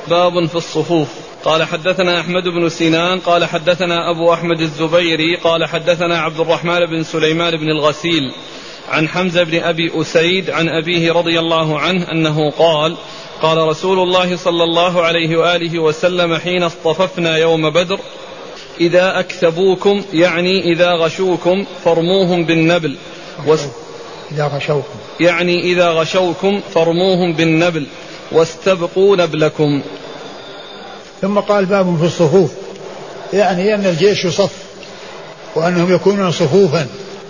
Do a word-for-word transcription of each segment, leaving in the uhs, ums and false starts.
باب في الصفوف. قال حدثنا أحمد بن سنان قال حدثنا أبو أحمد الزبيري قال حدثنا عبد الرحمن بن سليمان بن الغسيل عن حمزة بن أبي أسيد عن أبيه رضي الله عنه أنه قال قال رسول الله صلى الله عليه وآله وسلم حين اصطففنا يوم بدر إذا أكثبوكم يعني إذا غشوكم فارموهم بالنبل إذا غشوكم يعني إذا غشوكم فارموهم بالنبل واستبقوا نبلكم. ثم قال باب في الصفوف، يعني أن الجيش يصف وأنهم يكونون صفوفا،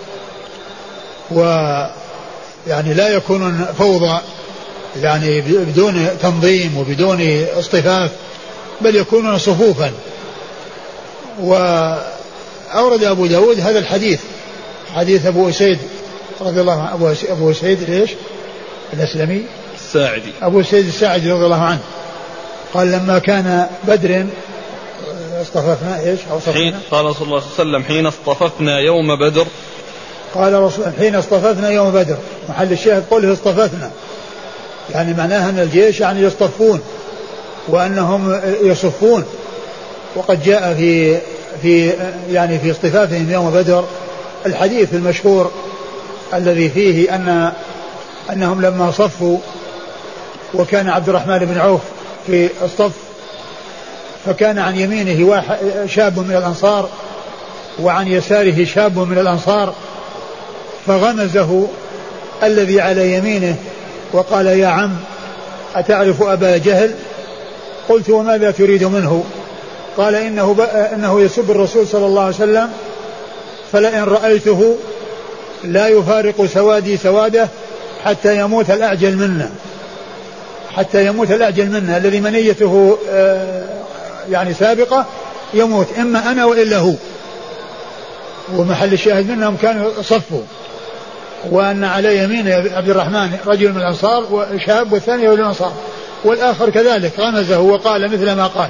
ويعني لا يكونون فوضى يعني بدون تنظيم وبدون اصطفاف، بل يكونون صفوفا. وأورد أبو داود هذا الحديث، حديث أبو أسيد رضي الله عنه. أبو أسيد ليش الأسلمي الساعدي، أبو أسيد الساعدي رضي الله عنه قال لما كان بدر اصطففنا ايش حين قال رسول الله صلى الله عليه وسلم حين اصطففنا يوم بدر، قال رسول حين اصطففنا يوم بدر، محل الشاهد قوله اصطففنا، يعني معناها أن الجيش يعني يصطفون وأنهم يصفون. وقد جاء في في يعني في اصطفافهم يوم بدر الحديث المشهور الذي فيه أن أنهم لما صفوا وكان عبد الرحمن بن عوف في الصف، فكان عن يمينه واحد شاب من الأنصار وعن يساره شاب من الأنصار، فغمزه الذي على يمينه وقال يا عم أتعرف أبا جهل؟ قلت وماذا تريد منه؟ قال إنه, إنه يسب الرسول صلى الله عليه وسلم، فلئن رأيته لا يفارق سوادي سواده حتى يموت الأعجل منا، حتى يموت الأعجل منا الذي منيته يعني سابقة يموت، إما أنا وإلا هو. ومحل الشاهد منهم كانوا صفوا، وأن على يمين عبد الرحمن رجل من الأنصار وشاب والثاني من الأنصار، والآخر كذلك غمزه وقال مثل ما قال،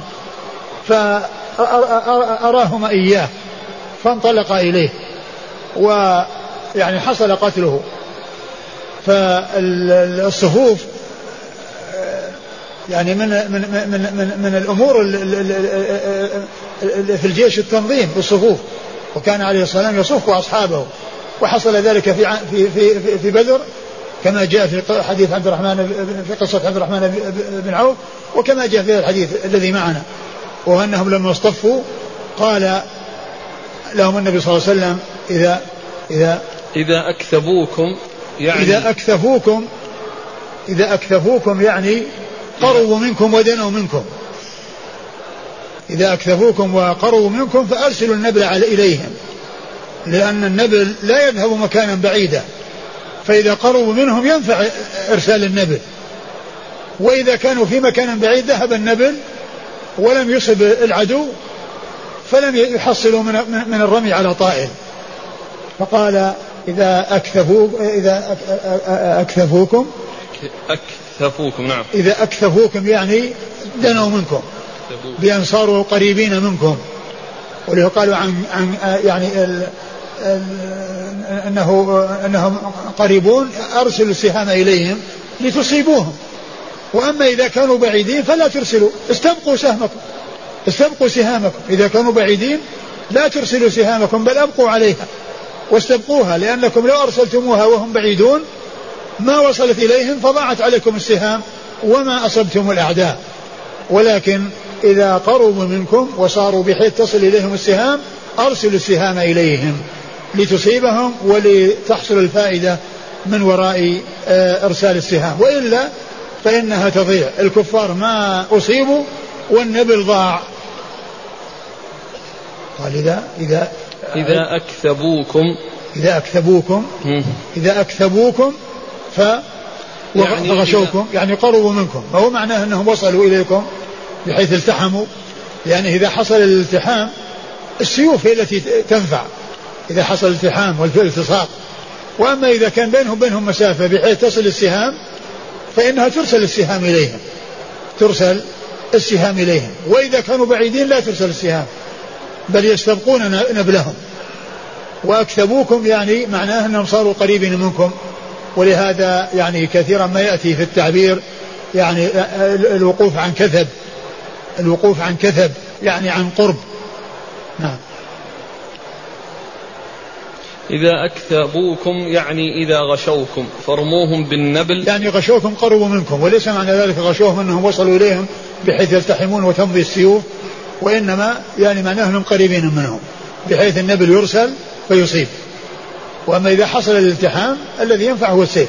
فأراهما إياه فانطلق إليه ويعني حصل قتله. فالصفوف يعني من من من من, من الأمور في الجيش التنظيم بالصفوف، وكان عليه الصلاة والسلام يصف أصحابه، وحصل ذلك في في في في بدر كما جاء في حديث عبد الرحمن في قصة عبد الرحمن بن عوف، وكما جاء في الحديث الذي معنا، وأنهم لما اصطفوا قال لهم النبي صلى الله عليه وسلم إذا إذا إذا أكثبوكم يعني إذا أكثفوكم إذا أكثفوكم يعني قربوا منكم ودنوا منكم، إذا أكثفوكم وقربوا منكم فأرسلوا النبل إليهم، لأن النبل لا يذهب مكانا بعيدا، فإذا قربوا منهم ينفع إرسال النبل، وإذا كانوا في مكان بعيد ذهب النبل ولم يصب العدو فلم يحصلوا من, من الرمي على طائل. فقال إذا أكثفوا إذا أكثفوكم أكثفوكم نعم إذا أكثفوكم يعني دنوا منكم بأن صاروا قريبين منكم، وليه قالوا عن, عن يعني ال ال أنه أنهم قريبون أرسلوا السهام إليهم لتصيبوهم، وأما إذا كانوا بعيدين فلا ترسلوا، استبقوا سهمكم استبقوا سهامكم، إذا كانوا بعيدين لا ترسلوا سهامكم بل أبقوا عليها واستبقوها، لأنكم لو أرسلتموها وهم بعيدون ما وصلت إليهم فضاعت عليكم السهام وما أصبتم الأعداء. ولكن إذا قربوا منكم وصاروا بحيث تصل إليهم السهام أرسلوا السهام إليهم لتصيبهم ولتحصل الفائدة من وراء إرسال السهام، وإلا فإنها تضيع، الكفار ما أصيبوا والنبل ضاع. قال إذا إذا إذا أكثبوكم إذا أكثبوكم إذا أكثبوكم ف يعني فغشوكم يعني قربوا منكم، فهو معناه أنهم وصلوا إليكم بحيث التحموا، لأن إذا حصل الالتحام السيوف هي التي تنفع إذا حصل الالتحام والالتصاق، وأما إذا كان بينهم بينهم مسافة بحيث تصل السهام فإنها ترسل السهام إليهم ترسل السهام إليهم وإذا كانوا بعيدين لا ترسل السهام بل يستبقون نبلهم. وأكثبوكم يعني معناه أنهم صاروا قريبين منكم، ولهذا يعني كثيرا ما يأتي في التعبير يعني الوقوف عن كثب الوقوف عن كثب يعني عن قرب. نعم. إذا أكثبوكم يعني إذا غشوكم فرموهم بالنبل، يعني غشوكم قربوا منكم، وليس معنى ذلك غشوهم أنهم وصلوا إليهم بحيث يلتحمون وتمضي السيوف، وإنما يعني معناه أنهم قريبين منهم بحيث النبل يرسل فيصيب. وأما إذا حصل الالتحام الذي ينفع هو السيف.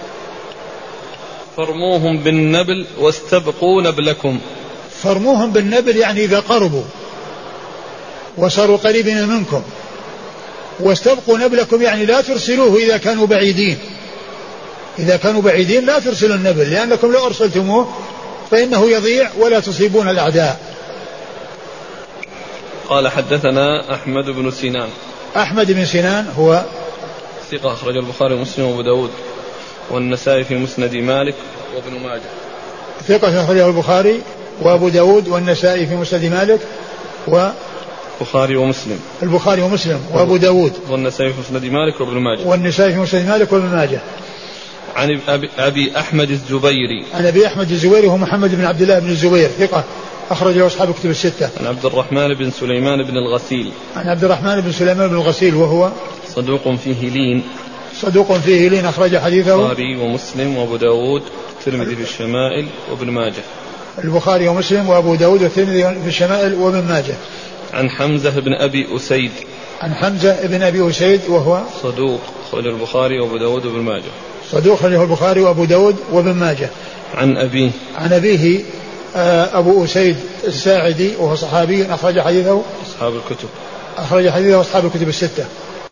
فرموهم بالنبل واستبقوا نبلكم. فرموهم بالنبل يعني إذا قربوا وصاروا قريبين منكم، واستبقوا نبلكم يعني لا ترسلوه إذا كانوا بعيدين. إذا كانوا بعيدين لا ترسلوا النبل، لأنكم لو أرسلتموه فإنه يضيع ولا تصيبون الأعداء. قال حدثنا أحمد بن سينان. أحمد بن سينان هو ثقة أخرج البخاري ومسلم وأبو داود والنسائي في مسند مالك وابن ماجه. ثقة أخرجه البخاري وأبو داود والنسائي في مسند مالك و البخاري ومسلم البخاري ومسلم وأبو داود والنسائي في مسند مالك وابن ماجه. والنسائي في مسند مالك وابن ماجه. عن أبي أحمد الزبيري. عن أبي أحمد الزبيري وهو محمد بن عبد الله بن الزبير ثقة أخرجه أصحاب كتب الستة. عن عبد الرحمن بن سليمان بن الغسيل. عن عبد الرحمن بن سليمان بن الغسيل وهو صدوق فيه لين. صدوق فيه لين أخرج حديثه البخاري ومسلم وأبو داود والترمذي في الشمائل وابن ماجه. البخاري ومسلم وأبو داود والترمذي في الشمائل وابن ماجه. عن حمزة بن أبي أسيد. عن حمزة بن أبي أسيد وهو صدوق أخرج البخاري وأبو داود وابن ماجه. صدوق أخرجه البخاري وأبو داود وابن ماجه. عن أبيه. عن أبيه أبو أسيد الساعدي وهو صحابي أخرج حديثه أصحاب الكتب. أخرج حديثه أصحاب الكتب الستة.